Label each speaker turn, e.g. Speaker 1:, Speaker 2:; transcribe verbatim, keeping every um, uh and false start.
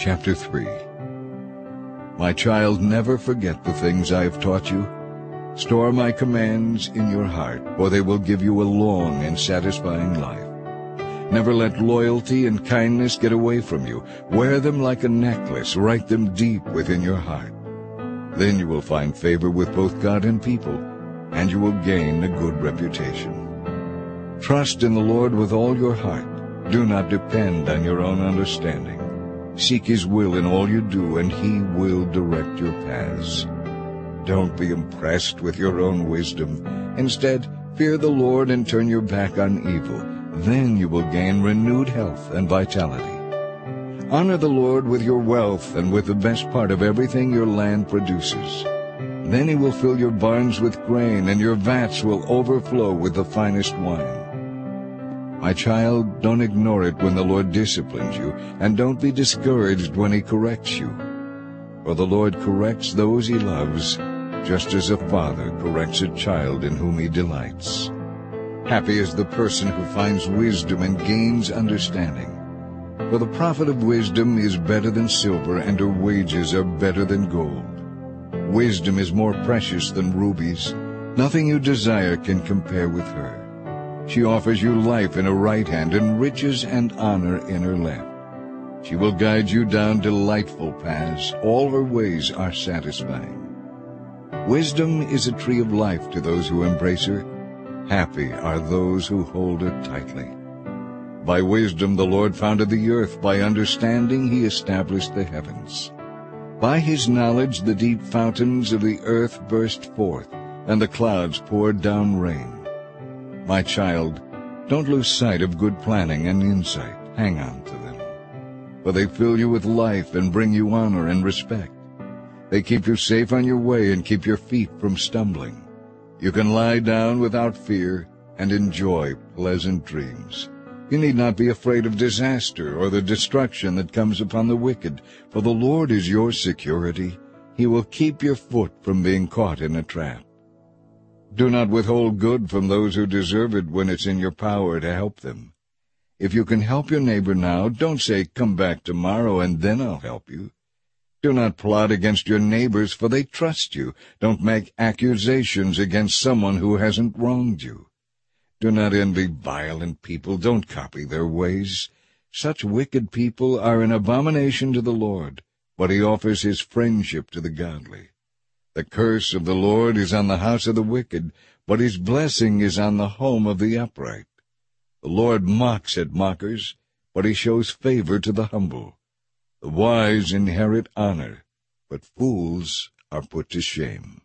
Speaker 1: Chapter three. My child, never forget the things I have taught you. Store my commands in your heart, for they will give you a long and satisfying life. Never let loyalty and kindness get away from you. Wear them like a necklace. Write them deep within your heart. Then you will find favor with both God and people, and you will gain a good reputation. Trust in the Lord with all your heart. Do not depend on your own understanding. Seek His will in all you do, and He will direct your paths. Don't be impressed with your own wisdom. Instead, fear the Lord and turn your back on evil. Then you will gain renewed health and vitality. Honor the Lord with your wealth and with the best part of everything your land produces. Then He will fill your barns with grain, and your vats will overflow with the finest wine. My child, don't ignore it when the Lord disciplines you, and don't be discouraged when He corrects you. For the Lord corrects those He loves, just as a father corrects a child in whom He delights. Happy is the person who finds wisdom and gains understanding. For the profit of wisdom is better than silver, and her wages are better than gold. Wisdom is more precious than rubies. Nothing you desire can compare with her. She offers you life in her right hand and riches and honor in her left. She will guide you down delightful paths. All her ways are satisfying. Wisdom is a tree of life to those who embrace her. Happy are those who hold her tightly. By wisdom the Lord founded the earth. By understanding He established the heavens. By His knowledge the deep fountains of the earth burst forth, and the clouds poured down rain. My child, don't lose sight of good planning and insight. Hang on to them. For they fill you with life and bring you honor and respect. They keep you safe on your way and keep your feet from stumbling. You can lie down without fear and enjoy pleasant dreams. You need not be afraid of disaster or the destruction that comes upon the wicked, for the Lord is your security. He will keep your foot from being caught in a trap. Do not withhold good from those who deserve it when it's in your power to help them. If you can help your neighbor now, don't say, "Come back tomorrow and then I'll help you." Do not plot against your neighbors, for they trust you. Don't make accusations against someone who hasn't wronged you. Do not envy violent people. Don't copy their ways. Such wicked people are an abomination to the Lord, but He offers His friendship to the godly. The curse of the Lord is on the house of the wicked, but His blessing is on the home of the upright. The Lord mocks at mockers, but He shows favor to the humble. The wise inherit honor, but fools are put to shame.